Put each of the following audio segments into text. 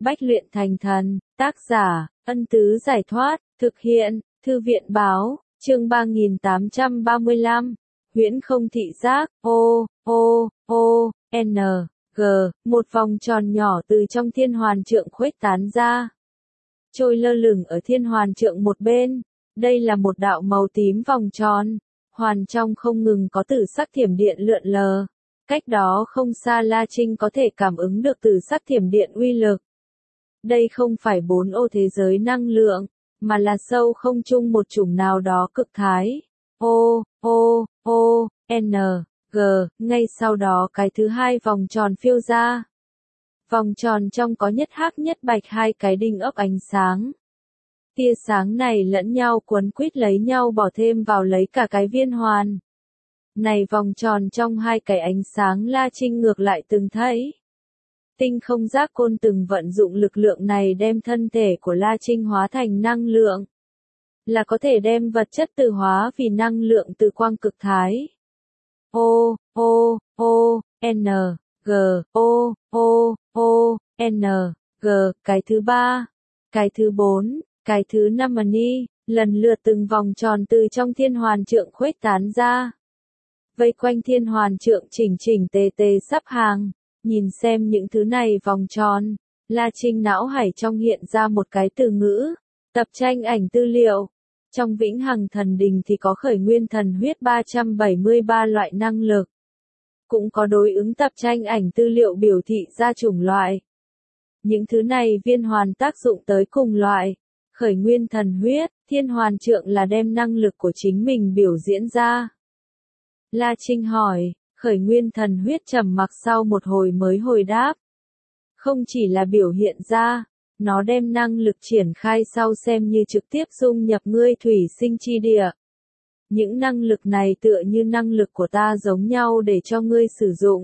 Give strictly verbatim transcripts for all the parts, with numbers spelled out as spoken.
Bách luyện thành thần, tác giả, Ân Tứ Giải Thoát, thực hiện, Thư viện Báo, chương ba nghìn tám trăm ba mươi lăm, huyễn không thị giác, O, O, O, N, G, một vòng tròn nhỏ từ trong thiên hoàn trượng khuếch tán ra. Trôi lơ lửng ở thiên hoàn trượng một bên, đây là một đạo màu tím vòng tròn, hoàn trong không ngừng có tử sắc thiểm điện lượn lờ. Cách đó không xa La Trinh có thể cảm ứng được tử sắc thiểm điện uy lực. Đây không phải bốn ô thế giới năng lượng, mà là sâu không chung một chủng nào đó cực thái. O, O, O, N, G, ngay sau đó cái thứ hai vòng tròn phiêu ra. Vòng tròn trong có nhất hắc nhất bạch hai cái đinh ốc ánh sáng. Tia sáng này lẫn nhau quấn quýt lấy nhau bỏ thêm vào lấy cả cái viên hoàn. Này vòng tròn trong hai cái ánh sáng La Trinh ngược lại từng thấy. Tinh không giác côn từng vận dụng lực lượng này đem thân thể của La Trinh hóa thành năng lượng. Là có thể đem vật chất từ hóa vì năng lượng từ quang cực thái. O, O, O, N, G, O, O, O, N, G, cái thứ ba, cái thứ bốn, cái thứ năm ni, lần lượt từng vòng tròn từ trong thiên hoàn trượng khuếch tán ra. Vây quanh thiên hoàn trượng chỉnh chỉnh tề tề sắp hàng, nhìn xem những thứ này vòng tròn, La Trinh não hải trong hiện ra một cái từ ngữ, tập tranh ảnh tư liệu. Trong Vĩnh Hằng Thần Đình thì có khởi nguyên thần huyết ba trăm bảy mươi ba loại năng lực. Cũng có đối ứng tập tranh ảnh tư liệu biểu thị ra chủng loại. Những thứ này viên hoàn tác dụng tới cùng loại. Khởi nguyên thần huyết, thiên hoàn trượng là đem năng lực của chính mình biểu diễn ra. La Trinh hỏi, khởi nguyên thần huyết trầm mặc sau một hồi mới hồi đáp. Không chỉ là biểu hiện ra, nó đem năng lực triển khai sau xem như trực tiếp dung nhập ngươi thủy sinh chi địa. Những năng lực này tựa như năng lực của ta giống nhau để cho ngươi sử dụng.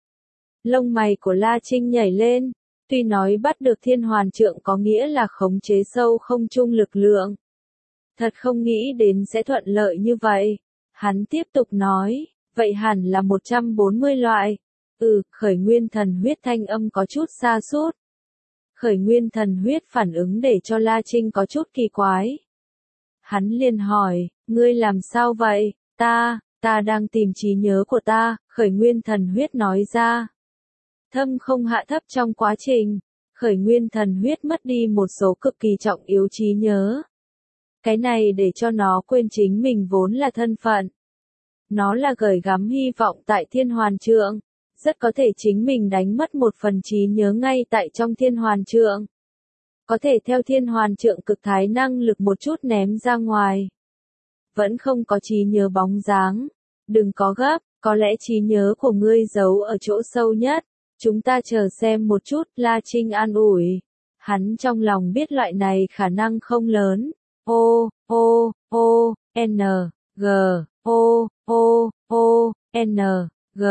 Lông mày của La Trinh nhảy lên, tuy nói bắt được thiên hoàn trượng có nghĩa là khống chế sâu không chung lực lượng. Thật không nghĩ đến sẽ thuận lợi như vậy. Hắn tiếp tục nói, vậy hẳn là một trăm bốn mươi loại. Ừ, khởi nguyên thần huyết thanh âm có chút xa sút. Khởi nguyên thần huyết phản ứng để cho La Trinh có chút kỳ quái. Hắn liền hỏi, ngươi làm sao vậy? Ta, ta đang tìm trí nhớ của ta, khởi nguyên thần huyết nói ra. Thâm không hạ thấp trong quá trình, khởi nguyên thần huyết mất đi một số cực kỳ trọng yếu trí nhớ. Cái này để cho nó quên chính mình vốn là thân phận. Nó là gửi gắm hy vọng tại thiên hoàn trượng. Rất có thể chính mình đánh mất một phần trí nhớ ngay tại trong thiên hoàn trượng. Có thể theo thiên hoàn trượng cực thái năng lực một chút ném ra ngoài. Vẫn không có trí nhớ bóng dáng. Đừng có gấp, có lẽ trí nhớ của ngươi giấu ở chỗ sâu nhất. Chúng ta chờ xem một chút, La Trinh an ủi. Hắn trong lòng biết loại này khả năng không lớn. O, O, O, N, G, O, O, O, N, G,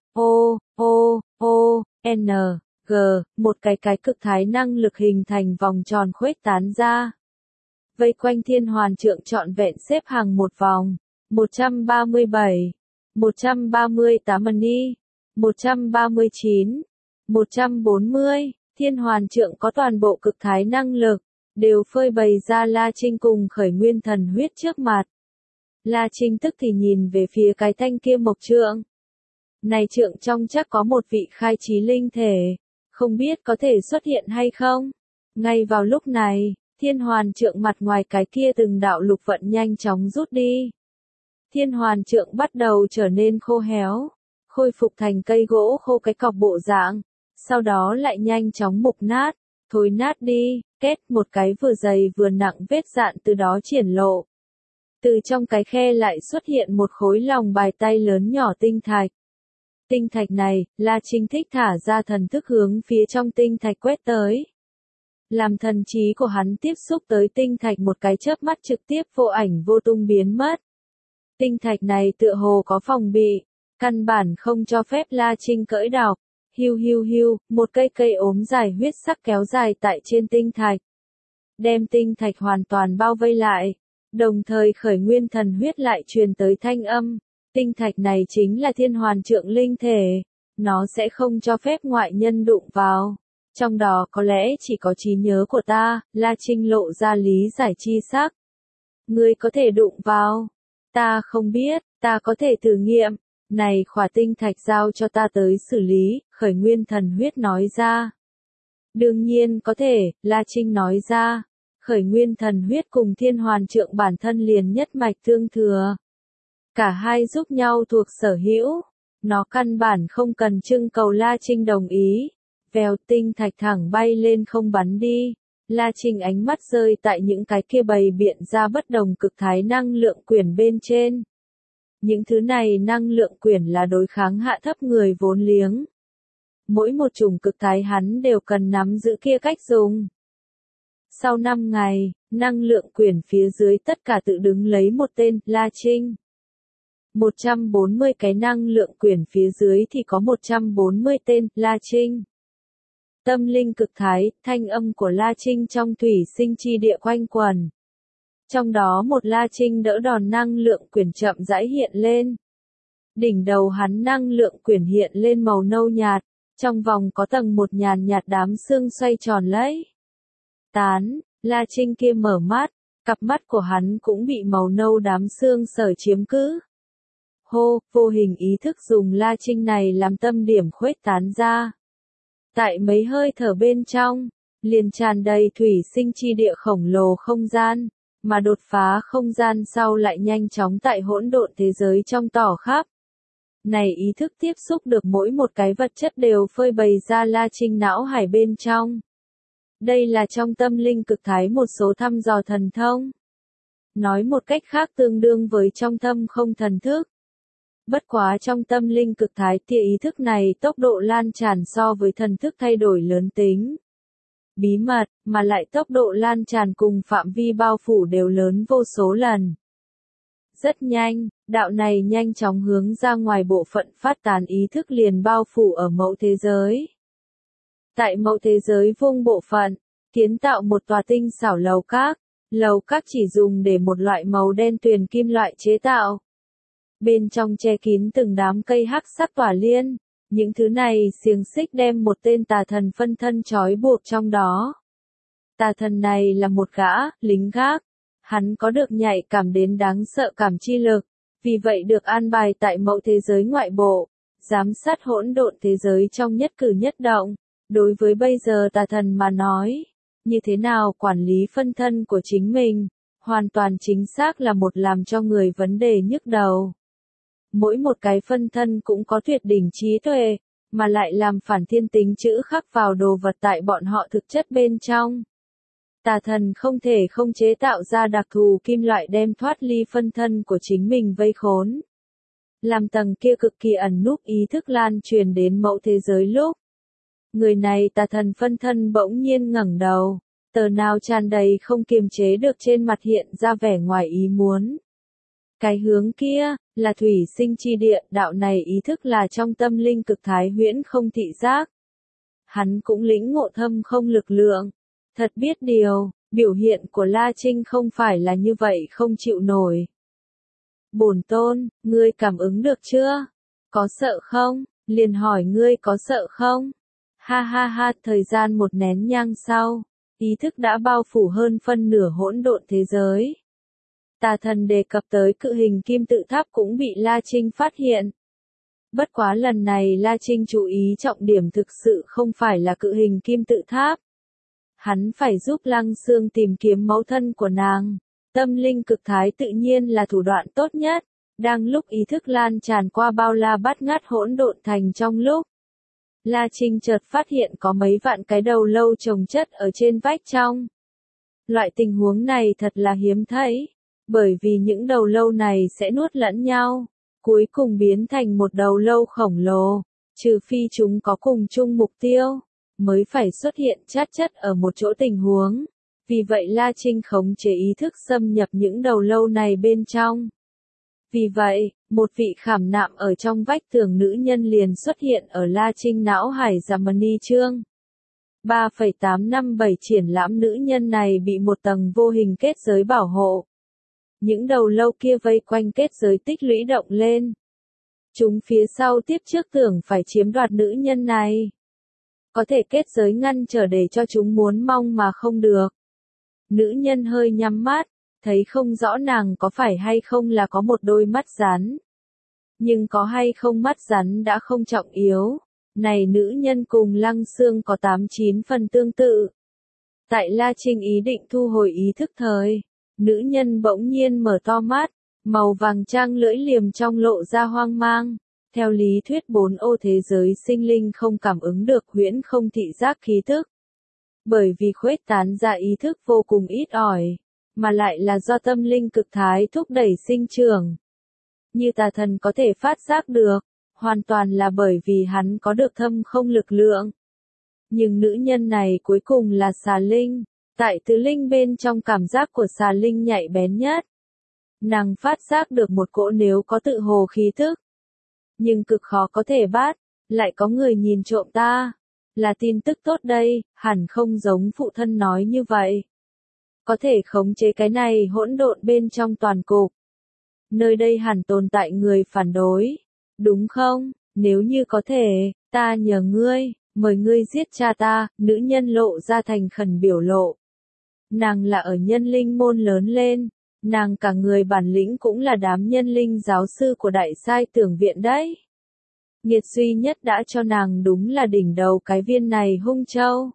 O, O, O, N, G, một cái cái cực thái năng lực hình thành vòng tròn khuếch tán ra. Vây quanh thiên hoàn trượng trọn vẹn xếp hàng một vòng, một trăm ba mươi bảy, một trăm ba mươi tám ni, một trăm ba mươi chín, một trăm bốn mươi, thiên hoàn trượng có toàn bộ cực thái năng lực, đều phơi bày ra La Trinh cùng khởi nguyên thần huyết trước mặt. La Trinh tức thì nhìn về phía cái thanh kia mộc trượng. Này trượng trong chắc có một vị khai trí linh thể, không biết có thể xuất hiện hay không? Ngay vào lúc này, thiên hoàn trượng mặt ngoài cái kia từng đạo lục vận nhanh chóng rút đi. Thiên hoàn trượng bắt đầu trở nên khô héo, khôi phục thành cây gỗ khô cái cọc bộ dạng, sau đó lại nhanh chóng mục nát, thối nát đi, kết một cái vừa dày vừa nặng vết dạn từ đó triển lộ. Từ trong cái khe lại xuất hiện một khối lòng bài tay lớn nhỏ tinh thạch. Tinh thạch này, La Trinh thích thả ra thần thức hướng phía trong tinh thạch quét tới. Làm thần trí của hắn tiếp xúc tới tinh thạch một cái chớp mắt trực tiếp vô ảnh vô tung biến mất. Tinh thạch này tựa hồ có phòng bị, căn bản không cho phép La Trinh cởi đọc. Hiu hiu hiu, một cây cây ốm dài huyết sắc kéo dài tại trên tinh thạch. Đem tinh thạch hoàn toàn bao vây lại. Đồng thời khởi nguyên thần huyết lại truyền tới thanh âm. Tinh thạch này chính là thiên hoàn trượng linh thể. Nó sẽ không cho phép ngoại nhân đụng vào. Trong đó có lẽ chỉ có trí nhớ của ta, La Trinh lộ ra lý giải chi sắc. Ngươi có thể đụng vào. Ta không biết, ta có thể thử nghiệm. Này khỏa tinh thạch giao cho ta tới xử lý, Khởi Nguyên Thần Huyết nói ra. Đương nhiên có thể, La Trinh nói ra. Khởi Nguyên Thần Huyết cùng Thiên Hoàn Trượng bản thân liền nhất mạch tương thừa. Cả hai giúp nhau thuộc sở hữu. Nó căn bản không cần trưng cầu La Trinh đồng ý. Vèo, tinh thạch thẳng bay lên không bắn đi. La Trinh ánh mắt rơi tại những cái kia bày biện ra bất đồng cực thái năng lượng quyển bên trên. Những thứ này năng lượng quyển là đối kháng hạ thấp người vốn liếng. Mỗi một chủng cực thái hắn đều cần nắm giữ kia cách dùng. Sau năm ngày, năng lượng quyển phía dưới tất cả tự đứng lấy một tên, La Trinh. một trăm bốn mươi cái năng lượng quyển phía dưới thì có một trăm bốn mươi tên, La Trinh. Tâm linh cực thái, thanh âm của La Trinh trong thủy sinh chi địa quanh quần. Trong đó một La Trinh đỡ đòn năng lượng quyển chậm rãi hiện lên. Đỉnh đầu hắn năng lượng quyển hiện lên màu nâu nhạt, trong vòng có tầng một nhàn nhạt đám sương xoay tròn lấy. Tán, La Trinh kia mở mắt, cặp mắt của hắn cũng bị màu nâu đám sương sở chiếm cứ. Hô, vô hình ý thức dùng La Trinh này làm tâm điểm khuếch tán ra. Tại mấy hơi thở bên trong, liền tràn đầy thủy sinh chi địa khổng lồ không gian, mà đột phá không gian sau lại nhanh chóng tại hỗn độn thế giới trong tỏ khắp. Này ý thức tiếp xúc được mỗi một cái vật chất đều phơi bày ra La Trinh não hải bên trong. Đây là trong tâm linh cực thái một số thăm dò thần thông. Nói một cách khác tương đương với trong tâm không thần thức. Bất quá trong tâm linh cực thái tia ý thức này tốc độ lan tràn so với thần thức thay đổi lớn tính. Bí mật, mà lại tốc độ lan tràn cùng phạm vi bao phủ đều lớn vô số lần. Rất nhanh, đạo này nhanh chóng hướng ra ngoài bộ phận phát tán ý thức liền bao phủ ở mẫu thế giới. Tại mẫu thế giới vung bộ phận, kiến tạo một tòa tinh xảo lầu các, lầu các chỉ dùng để một loại màu đen tuyền kim loại chế tạo. Bên trong che kín từng đám cây hắc sắc tỏa liên, những thứ này xiềng xích đem một tên tà thần phân thân trói buộc trong đó. Tà thần này là một gã, lính gác. Hắn có được nhạy cảm đến đáng sợ cảm chi lực, vì vậy được an bài tại mẫu thế giới ngoại bộ, giám sát hỗn độn thế giới trong nhất cử nhất động. Đối với bây giờ tà thần mà nói, như thế nào quản lý phân thân của chính mình, hoàn toàn chính xác là một làm cho người vấn đề nhức đầu. Mỗi một cái phân thân cũng có tuyệt đỉnh trí tuệ, mà lại làm phản thiên tính chữ khắc vào đồ vật tại bọn họ thực chất bên trong. Tà thần không thể không chế tạo ra đặc thù kim loại đem thoát ly phân thân của chính mình vây khốn. Làm tầng kia cực kỳ ẩn núp ý thức lan truyền đến mẫu thế giới lúc. Người này tà thần phân thân bỗng nhiên ngẩng đầu, tờ nào tràn đầy không kiềm chế được trên mặt hiện ra vẻ ngoài ý muốn. Cái hướng kia, là thủy sinh chi địa, đạo này ý thức là trong tâm linh cực thái huyễn không thị giác. Hắn cũng lĩnh ngộ thâm không lực lượng. Thật biết điều, biểu hiện của La Trinh không phải là như vậy không chịu nổi. Bổn tôn, ngươi cảm ứng được chưa? Có sợ không? Liền hỏi ngươi có sợ không? Ha ha ha, thời gian một nén nhang sau, ý thức đã bao phủ hơn phân nửa hỗn độn thế giới. Tà thần đề cập tới cự hình kim tự tháp cũng bị La Trinh phát hiện. Bất quá lần này La Trinh chú ý trọng điểm thực sự không phải là cự hình kim tự tháp. Hắn phải giúp Lăng Xương tìm kiếm mẫu thân của nàng. Tâm linh cực thái tự nhiên là thủ đoạn tốt nhất. Đang lúc ý thức lan tràn qua bao la bát ngát hỗn độn thành trong lúc. La Trinh chợt phát hiện có mấy vạn cái đầu lâu chồng chất ở trên vách trong. Loại tình huống này thật là hiếm thấy. Bởi vì những đầu lâu này sẽ nuốt lẫn nhau. Cuối cùng biến thành một đầu lâu khổng lồ. Trừ phi chúng có cùng chung mục tiêu. Mới phải xuất hiện chát chất ở một chỗ tình huống. Vì vậy La Trinh khống chế ý thức xâm nhập những đầu lâu này bên trong. Vì vậy, một vị khảm nạm ở trong vách tường nữ nhân liền xuất hiện ở La Trinh não hải Jamani chương. ba phẩy tám năm bảy triển lãm nữ nhân này bị một tầng vô hình kết giới bảo hộ. Những đầu lâu kia vây quanh kết giới tích lũy động lên. Chúng phía sau tiếp trước tưởng phải chiếm đoạt nữ nhân này. có thể kết giới ngăn trở để cho chúng muốn mong mà không được. Nữ nhân hơi nhắm mắt, thấy không rõ nàng có phải hay không là có một đôi mắt rắn. Nhưng có hay không mắt rắn đã không trọng yếu. Này nữ nhân cùng Lăng Xương có tám chín phần tương tự. Tại La Trinh ý định thu hồi ý thức thời, nữ nhân bỗng nhiên mở to mắt, màu vàng trang lưỡi liềm trong lộ ra hoang mang. Theo lý thuyết bốn ô thế giới sinh linh không cảm ứng được huyễn không thị giác khí thức. Bởi vì khuếch tán ra ý thức vô cùng ít ỏi, mà lại là do tâm linh cực thái thúc đẩy sinh trưởng. Như tà thần có thể phát giác được, hoàn toàn là bởi vì hắn có được thâm không lực lượng. Nhưng nữ nhân này cuối cùng là xà linh, tại tứ linh bên trong cảm giác của xà linh nhạy bén nhất. Nàng phát giác được một cỗ nếu có tự hồ khí thức. Nhưng cực khó có thể bắt, lại có người nhìn trộm ta. Là tin tức tốt đây, hẳn không giống phụ thân nói như vậy. Có thể khống chế cái này hỗn độn bên trong toàn cục. Nơi đây hẳn tồn tại người phản đối. Đúng không? Nếu như có thể, ta nhờ ngươi, mời ngươi giết cha ta, nữ nhân lộ ra thành khẩn biểu lộ. Nàng là ở nhân linh môn lớn lên, nàng cả người bản lĩnh cũng là đám nhân linh giáo sư của đại sai tưởng viện đấy. Nghiệt duy nhất đã cho nàng đúng là đỉnh đầu cái viên này hung châu.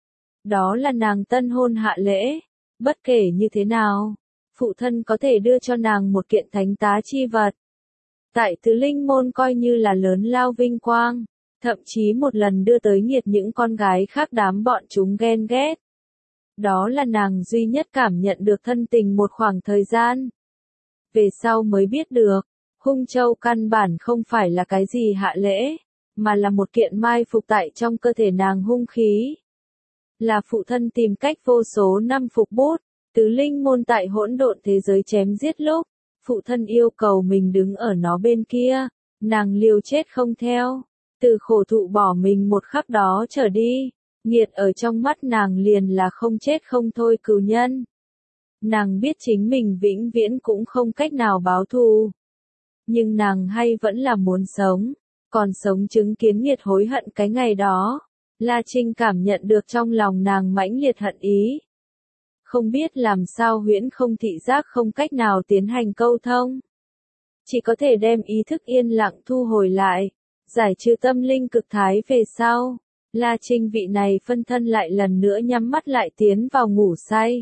Đó là nàng tân hôn hạ lễ, bất kể như thế nào, phụ thân có thể đưa cho nàng một kiện thánh tá chi vật. Tại tứ linh môn coi như là lớn lao vinh quang, thậm chí một lần đưa tới nghiệt những con gái khác đám bọn chúng ghen ghét. Đó là nàng duy nhất cảm nhận được thân tình một khoảng thời gian. Về sau mới biết được, hung châu căn bản không phải là cái gì hạ lễ, mà là một kiện mai phục tại trong cơ thể nàng hung khí. Là phụ thân tìm cách vô số năm phục bút, tứ linh môn tại hỗn độn thế giới chém giết lúc, phụ thân yêu cầu mình đứng ở nó bên kia, nàng liều chết không theo, từ khổ thụ bỏ mình một khắc đó trở đi, nghiệt ở trong mắt nàng liền là không chết không thôi cừu nhân. Nàng biết chính mình vĩnh viễn cũng không cách nào báo thù. Nhưng nàng hay vẫn là muốn sống, còn sống chứng kiến nghiệt hối hận cái ngày đó. La Trinh cảm nhận được trong lòng nàng mãnh liệt hận ý. Không biết làm sao huyễn không thị giác không cách nào tiến hành câu thông. Chỉ có thể đem ý thức yên lặng thu hồi lại, giải trừ tâm linh cực thái về sau. La Trinh vị này phân thân lại lần nữa nhắm mắt lại tiến vào ngủ say.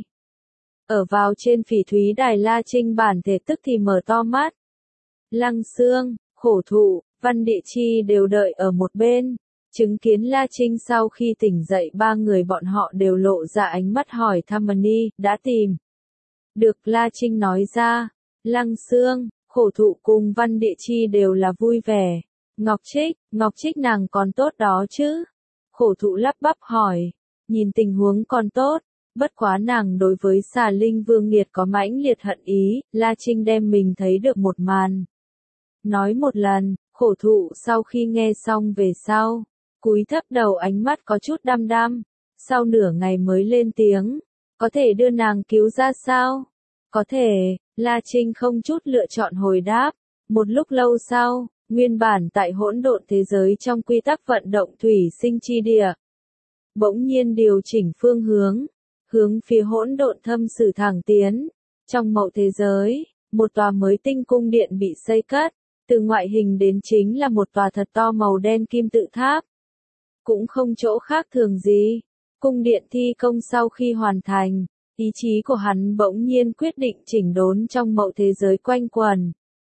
Ở vào trên phỉ thúy đài La Trinh bản thể tức thì mở to mắt. Lăng Xương, Khổ Thụ, Văn Địa Chi đều đợi ở một bên. Chứng kiến La Trinh sau khi tỉnh dậy ba người bọn họ đều lộ ra ánh mắt hỏi thăm Mani, đã tìm. Được La Trinh nói ra, Lăng Xương, Khổ Thụ cùng Văn Địa Chi đều là vui vẻ. Ngọc Trích, Ngọc Trích nàng còn tốt đó chứ? Khổ Thụ lắp bắp hỏi, nhìn tình huống còn tốt, bất quá nàng đối với xà linh vương nghiệt có mãnh liệt hận ý, La Trinh đem mình thấy được một màn. Nói một lần, Khổ Thụ sau khi nghe xong về sau, cúi thấp đầu ánh mắt có chút đăm đăm, sau nửa ngày mới lên tiếng, có thể đưa nàng cứu ra sao? Có thể, La Trinh không chút lựa chọn hồi đáp, một lúc lâu sau, nguyên bản tại hỗn độn thế giới trong quy tắc vận động thủy sinh chi địa. Bỗng nhiên điều chỉnh phương hướng, hướng phía hỗn độn thâm sử thẳng tiến, trong mậu thế giới, một tòa mới tinh cung điện bị xây cất, từ ngoại hình đến chính là một tòa thật to màu đen kim tự tháp. Cũng không chỗ khác thường gì. Cung điện thi công sau khi hoàn thành, ý chí của hắn bỗng nhiên quyết định chỉnh đốn trong mậu thế giới quanh quần.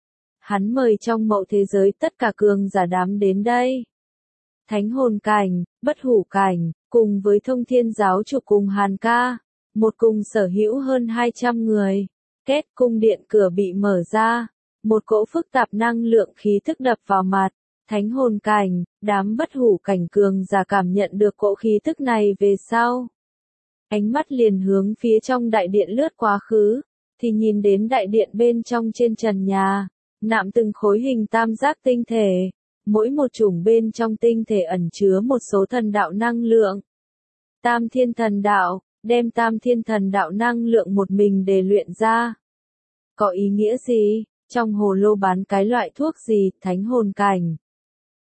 Hắn mời trong mậu thế giới tất cả cường giả đám đến đây. Thánh hồn cảnh, bất hủ cảnh, cùng với thông thiên giáo chủ cùng Hàn ca, một cùng sở hữu hơn hai trăm người. Kết cung điện cửa bị mở ra, một cỗ phức tạp năng lượng khí thức đập vào mặt. Thánh hồn cảnh, đám bất hủ cảnh cường giả cảm nhận được cỗ khí thức này về sau. Ánh mắt liền hướng phía trong đại điện lướt quá khứ, thì nhìn đến đại điện bên trong trên trần nhà, nạm từng khối hình tam giác tinh thể, mỗi một chủng bên trong tinh thể ẩn chứa một số thần đạo năng lượng. Tam thiên thần đạo, đem tam thiên thần đạo năng lượng một mình để luyện ra. Có ý nghĩa gì? Trong hồ lô bán cái loại thuốc gì, thánh hồn cảnh?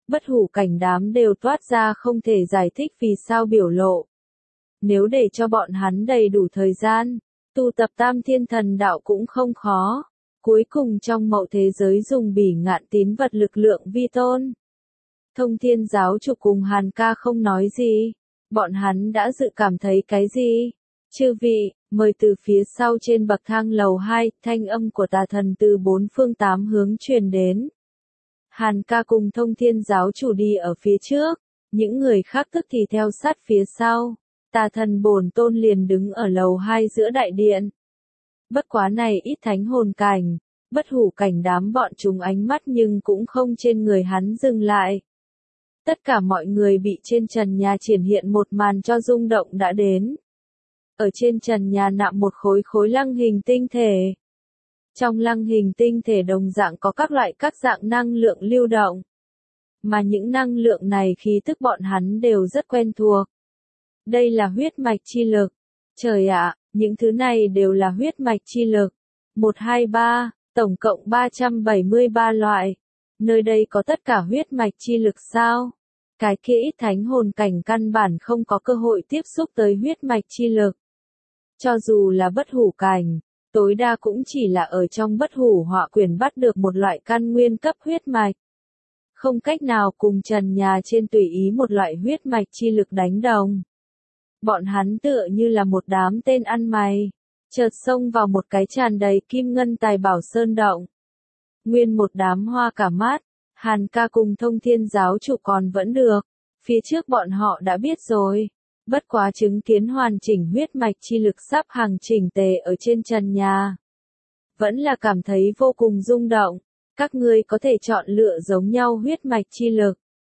Bất hủ cảnh đám đều toát ra không thể giải thích vì sao biểu lộ. Nếu để cho bọn hắn đầy đủ thời gian, tu tập tam thiên thần đạo cũng không khó. Cuối cùng trong mậu thế giới dùng bỉ ngạn tín vật lực lượng vi tôn. Thông thiên giáo chủ cùng Hàn ca không nói gì. Bọn hắn đã dự cảm thấy cái gì? Chư vị, mời từ phía sau trên bậc thang lầu hai, thanh âm của tà thần từ bốn phương tám hướng truyền đến. Hàn ca cùng thông thiên giáo chủ đi ở phía trước, những người khác tức thì theo sát phía sau. Tà thần bổn tôn liền đứng ở lầu hai giữa đại điện. Bất quá này ít thánh hồn cảnh, bất hủ cảnh đám bọn chúng ánh mắt nhưng cũng không trên người hắn dừng lại. Tất cả mọi người bị trên trần nhà triển hiện một màn cho rung động đã đến. Ở trên trần nhà nạm một khối khối lăng hình tinh thể. Trong lăng hình tinh thể đồng dạng có các loại các dạng năng lượng lưu động. Mà những năng lượng này khí tức bọn hắn đều rất quen thuộc. Đây là huyết mạch chi lực. Trời ạ, những thứ này đều là huyết mạch chi lực. một, hai, ba, tổng cộng ba trăm bảy mươi ba loại. Nơi đây có tất cả huyết mạch chi lực sao? Cái kia ít thánh hồn cảnh căn bản không có cơ hội tiếp xúc tới huyết mạch chi lực. Cho dù là bất hủ cảnh, tối đa cũng chỉ là ở trong bất hủ họa quyển bắt được một loại căn nguyên cấp huyết mạch. Không cách nào cùng trần nhà trên tùy ý một loại huyết mạch chi lực đánh đồng. Bọn hắn tựa như là một đám tên ăn mày, chợt xông vào một cái tràn đầy kim ngân tài bảo sơn động. Nguyên một đám hoa cả mắt, Hàn ca cùng thông thiên giáo chủ còn vẫn được, phía trước bọn họ đã biết rồi. Bất quá chứng kiến hoàn chỉnh huyết mạch chi lực sắp hàng chỉnh tề ở trên trần nhà. Vẫn là cảm thấy vô cùng rung động, các ngươi có thể chọn lựa giống nhau huyết mạch chi lực.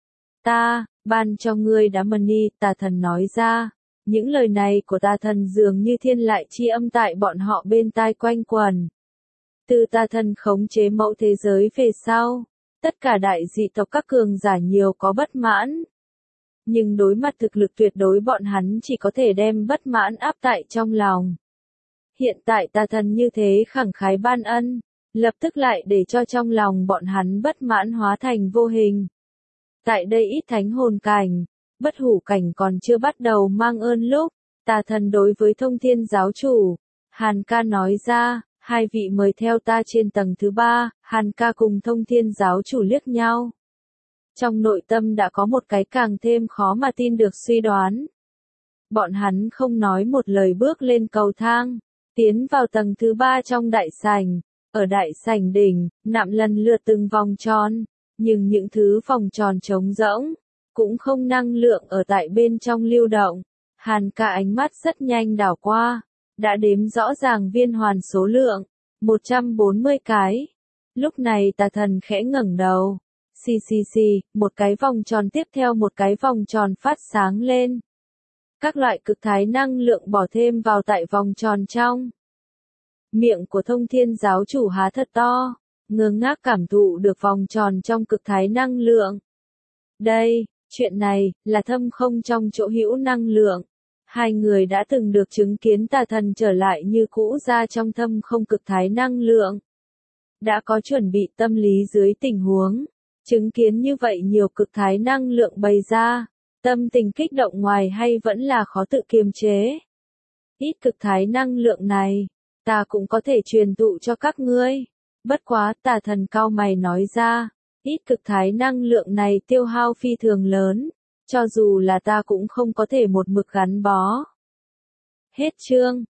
Ta, ban cho ngươi đá money, tà thần nói ra. Những lời này của tà thần dường như thiên lại chi âm tại bọn họ bên tai quanh quần. Từ tà thần khống chế mẫu thế giới về sau, tất cả đại dị tộc các cường giả nhiều có bất mãn. Nhưng đối mặt thực lực tuyệt đối bọn hắn chỉ có thể đem bất mãn áp tại trong lòng. Hiện tại tà thần như thế khẳng khái ban ân, lập tức lại để cho trong lòng bọn hắn bất mãn hóa thành vô hình. Tại đây ít thánh hồn cảnh, bất hủ cảnh còn chưa bắt đầu mang ơn lúc, tà thần đối với thông thiên giáo chủ, Hàn ca nói ra, hai vị mời theo ta trên tầng thứ ba, Hàn ca cùng thông thiên giáo chủ liếc nhau. Trong nội tâm đã có một cái càng thêm khó mà tin được suy đoán. Bọn hắn không nói một lời bước lên cầu thang, tiến vào tầng thứ ba trong đại sảnh. Ở đại sảnh đỉnh, nạm lần lượt từng vòng tròn, nhưng những thứ vòng tròn trống rỗng, cũng không năng lượng ở tại bên trong lưu động. Hàn ca ánh mắt rất nhanh đảo qua, đã đếm rõ ràng viên hoàn số lượng, một trăm bốn mươi cái. Lúc này tà thần khẽ ngẩng đầu. Xì xì xì, một cái vòng tròn tiếp theo một cái vòng tròn phát sáng lên. Các loại cực thái năng lượng bỏ thêm vào tại vòng tròn trong. Miệng của thông thiên giáo chủ há thật to, ngơ ngác cảm thụ được vòng tròn trong cực thái năng lượng. Đây, chuyện này, là thâm không trong chỗ hữu năng lượng. Hai người đã từng được chứng kiến tà thần trở lại như cũ ra trong thâm không cực thái năng lượng. Đã có chuẩn bị tâm lý dưới tình huống. Chứng kiến như vậy nhiều cực thái năng lượng bày ra, tâm tình kích động ngoài hay vẫn là khó tự kiềm chế. Ít cực thái năng lượng này, ta cũng có thể truyền thụ cho các ngươi. Bất quá tà thần cao mày nói ra, ít cực thái năng lượng này tiêu hao phi thường lớn, cho dù là ta cũng không có thể một mực gắn bó. Hết chương.